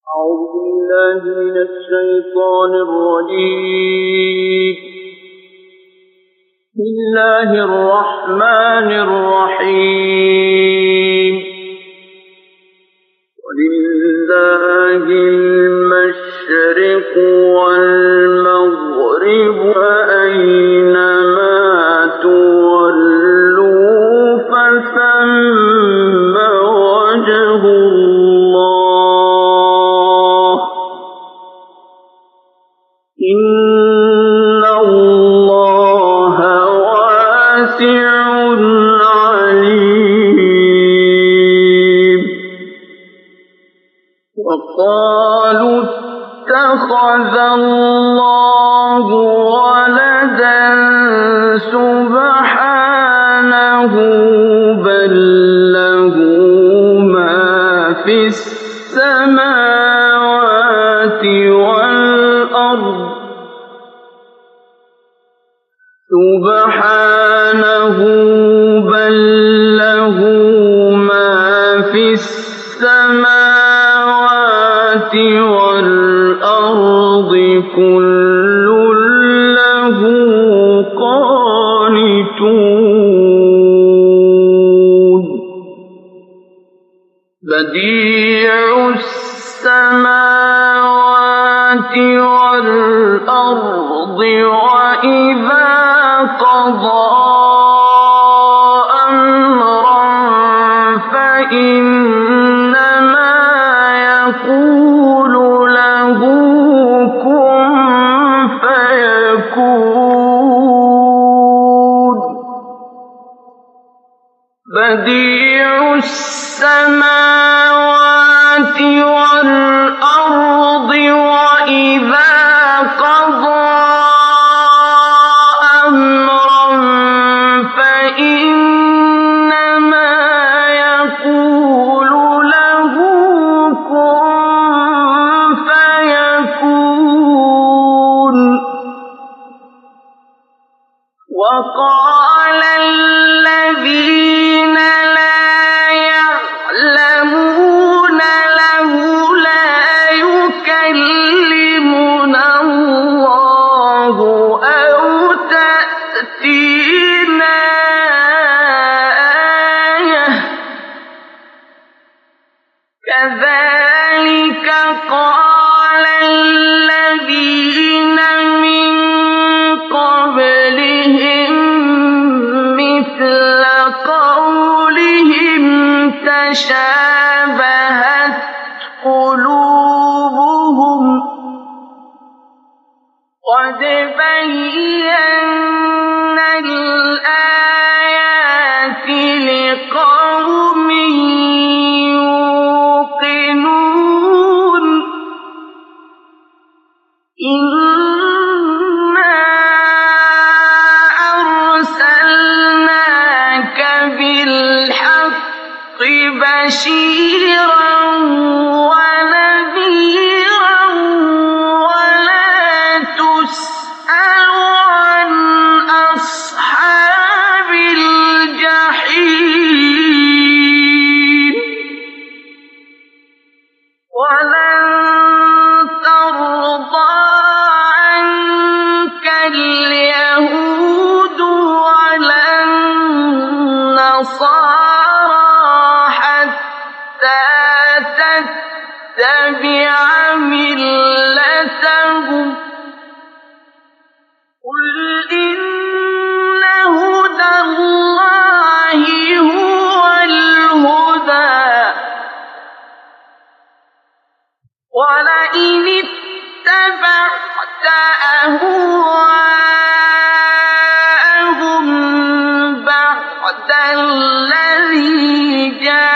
أعوذ بالله من الشيطان الرجيم. بسم الله الرحمن الرحيم. ولله المشرق والمغرب فأينما تولوا فثم وجه الله إن الله واسع عليم. وقالوا اتخذ الله ولدا سبحانه بل له ما في السماوات والأرض سبحانه بل له ما في السماوات والأرض كل له قانتون. بديع السماوات والأرض وإذا قضى أمرا فإنما يقول له كن فيكون. بديع السماوات والأرض وإذا قضى أمرا فإنما يقول له كن فيكون. وقال الذين لا يعلمون لولا يكلمنا الله أو تأتينا آية كذلك قال الذين من قبلهم مثل قولهم تشابهت قلوبهم قد بينا الآيات لقوم يوقنون. إنا أرسلناك بالحق بشيرا ونذيرا ولا تسأل عن أصحاب الجحيم. ولن ترضى عنك اليهود ولا النصارى حتى تتبع ملتهم. قل إن هدى الله هو الهدى ولئن اتبعت أهواءهم بعد الذي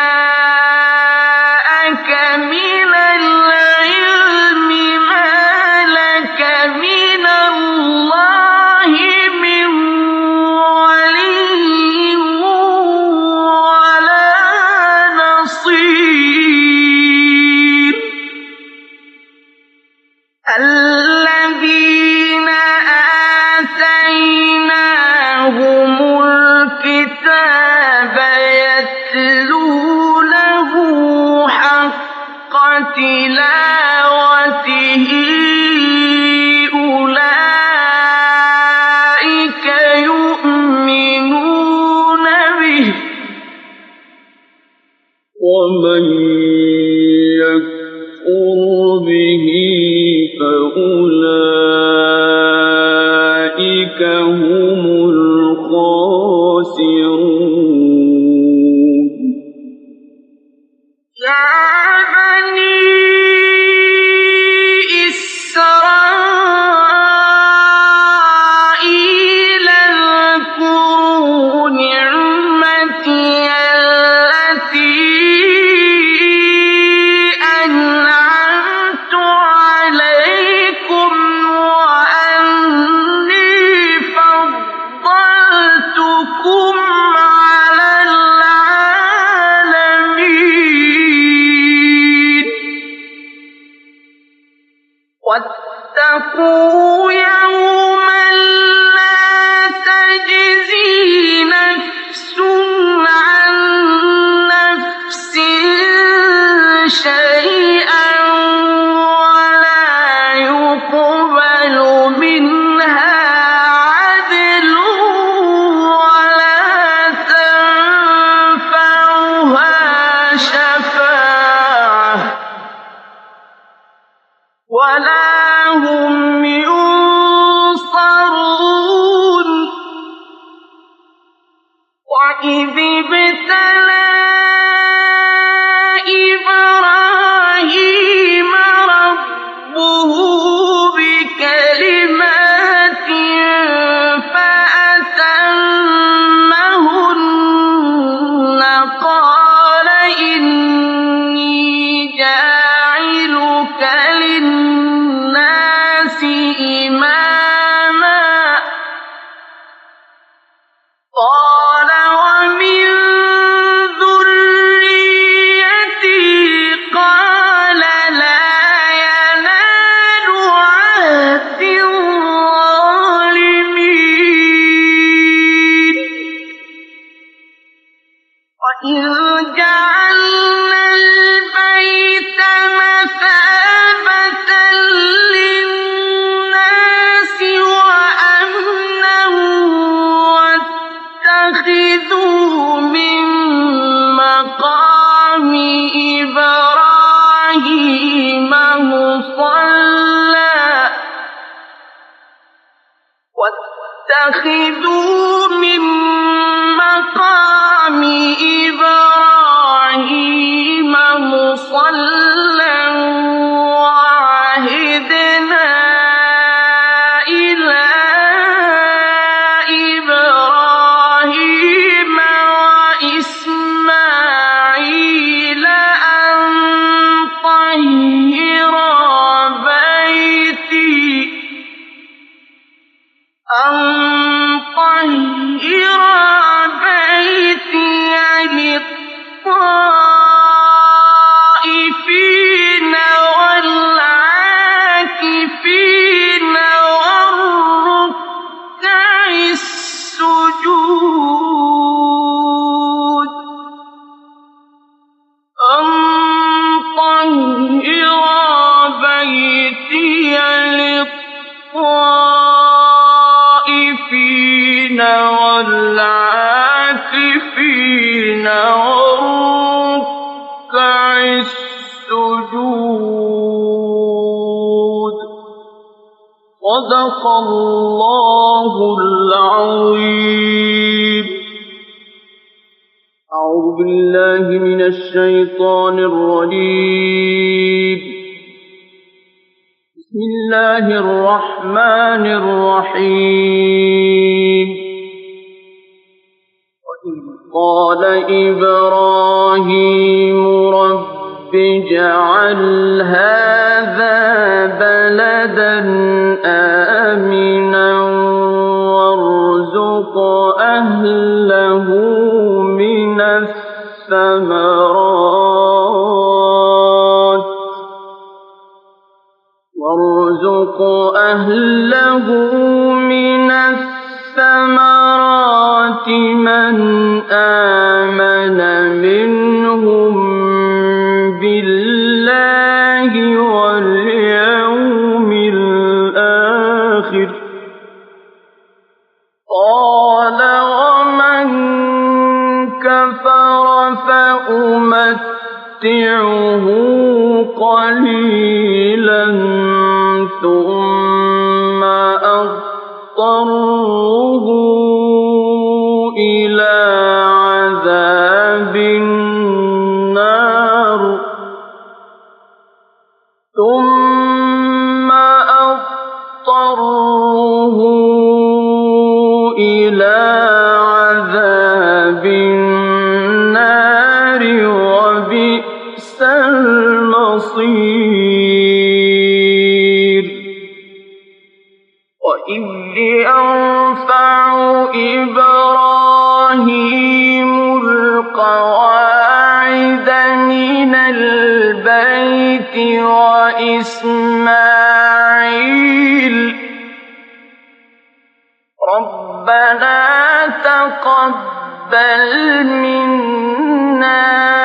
جاءك من العلم ما لك من الله من ولي ولا نصير. الذين تلاوته أولئك يؤمنون به ومن يكفر به فأولئك هم الخاسرون يا بني إسرائيل اذكروا نعمتي التي أنعمت عليكم وأني فضلتكم على العالمين واتقوا يوما لا تجزي نفس عن نفس شيئا ولا يقبل منها عدل ولا تنفعها شفاعة ولا هم ينصرون وإذ ابتلى إبراهيم ربه بكلمات فأتمهن قال إني جاعلك للناس إماما قال ومن ذريتي قال لا ينال عهد الظالمين وإذ جعلنا البيت مثابة للناس وأمنا واتخذوا من مقام إبراهيم مصلى وعهدنا إلى إبراهيم وإسماعيل أن طهر بيتي للطائفين والعاكفين والركع السجود أن طهر بيتي للطائفين والعاكفين والركع السجود صدق الله العظيم. أعوذ بالله من الشيطان الرجيم. بسم الله الرحمن الرحيم. وإذ قال إبراهيم رب اجعل هذا بلدا آمنا وارزق أهله من الثمرات من آمن منهم بالله قليلا ثم أضطره إلى عذاب النار وبئس المصير وإذ يرفع إبراهيم القواعد من البيت وإسماعيل ربنا تقبل منا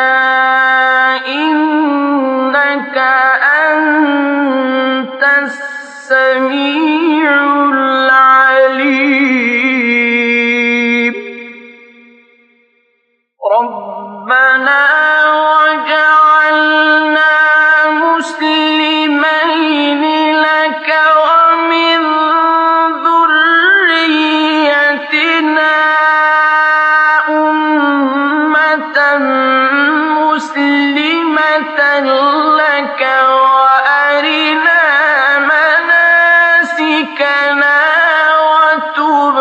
إنك أنت السميع العليم ربنا وجعلنا مسلمين لك ومن ذريتنا أمة مسلمة لك وأرنا مناسكنا وتب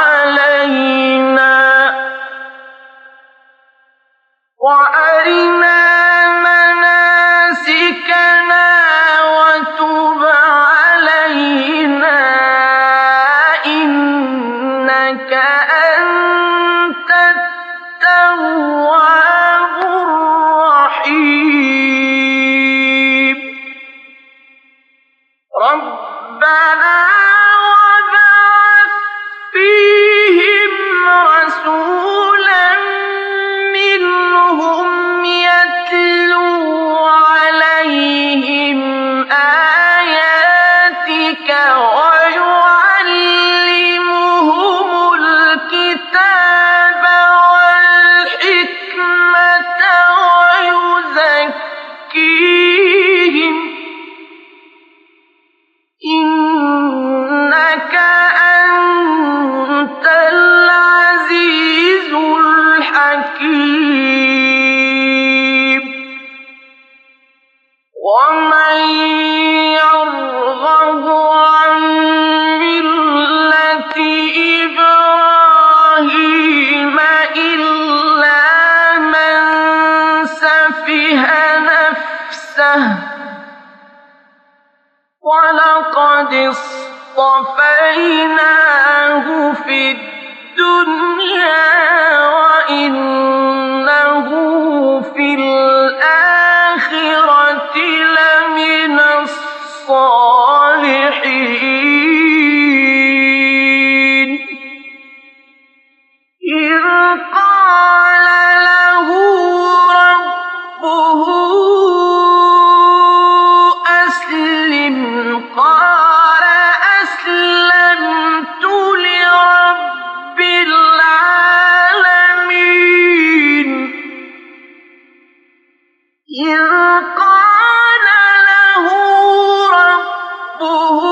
علينا إنك أنت التواب الرحيم ربنا وابعث فيهم رسولا منهم يتلو عليهم آياتك ويعلمهم الكتاب والحكمة ويزكيهم إنك أنت العزيز الحكيم ومن يرغب عن ملة إبراهيم إلا من سفه نفسه ولقد اصطفيناه في الدنيا وإنه في الآخرة لمن الصالحين إذ قال له ربه أسلم قال أسلمت لرب العالمين إذ قال له ربه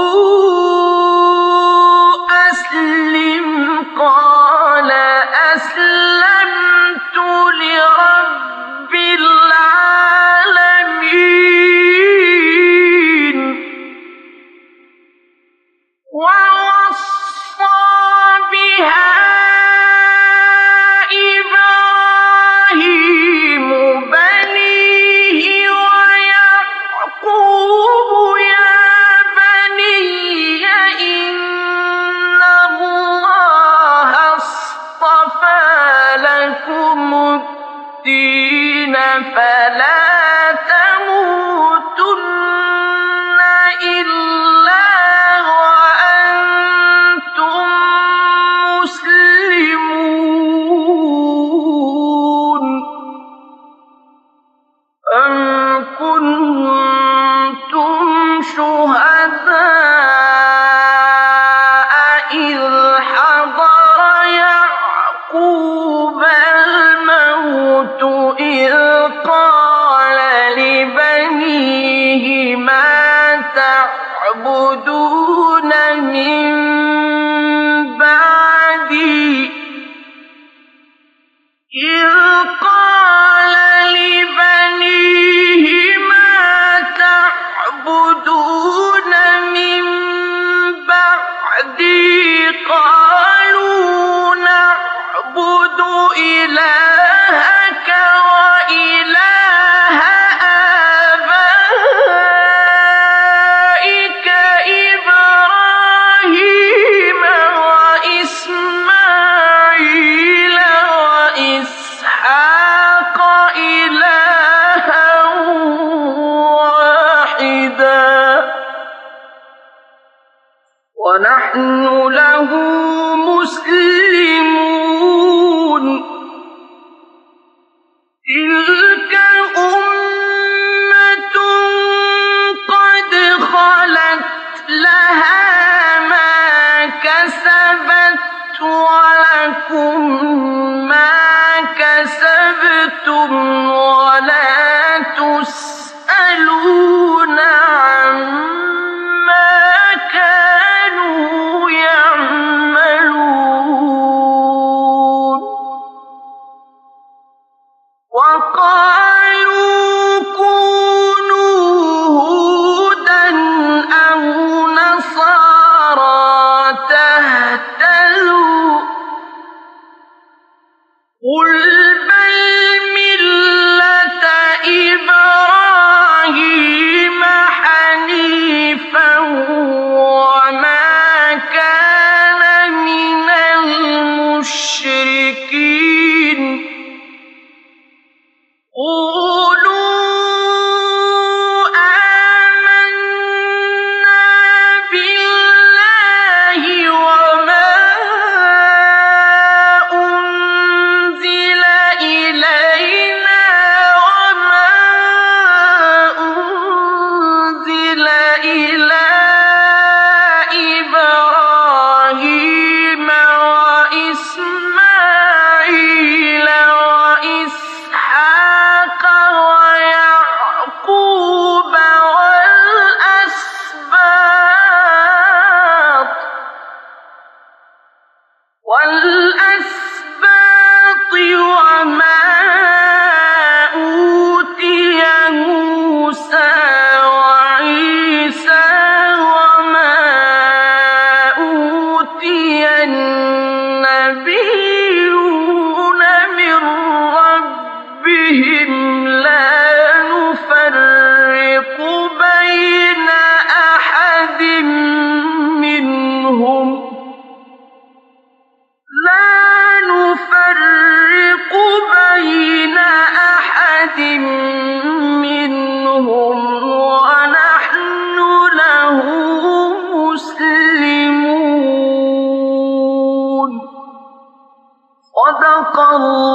أسلم قال أسلمت لرب العالمين ووصى بها إبراهيم بنيه ويعقوب يا بني إن الله اصطفى لكم الدين فلا تموتن إلا وأنتم مسلمون أم كنتم شهداء إذ حضر يعقوب الموت إذ قال تعبدون من بعدي إذ قال لبنيه ما تعبدون من بعدي قالوا نعبد إلهك وإله آبائك إبراهيم وإسماعيل وإسحاق إلها واحدا ونحن له مسلمون تلك أمة قد خلت لها ما كسبت ولكم ما كسبتم ولا تسألون عما كانوا يعملون وقالوا كونوا هودا أو نصارى تهتدوا قل بل ملة إبراهيم حنيفا وما كان من المشركين قولوا آمنا بالله وما أنزل إلينا وما أنزل إلى إبراهيم وإسماعيل وإسحاق ويعقوب والأسباط وما أوتي موسى وعيسى وما أوتي النبيون من ربهم لا نفرق بين أحد منهم ونحن له مسلمون صدق الله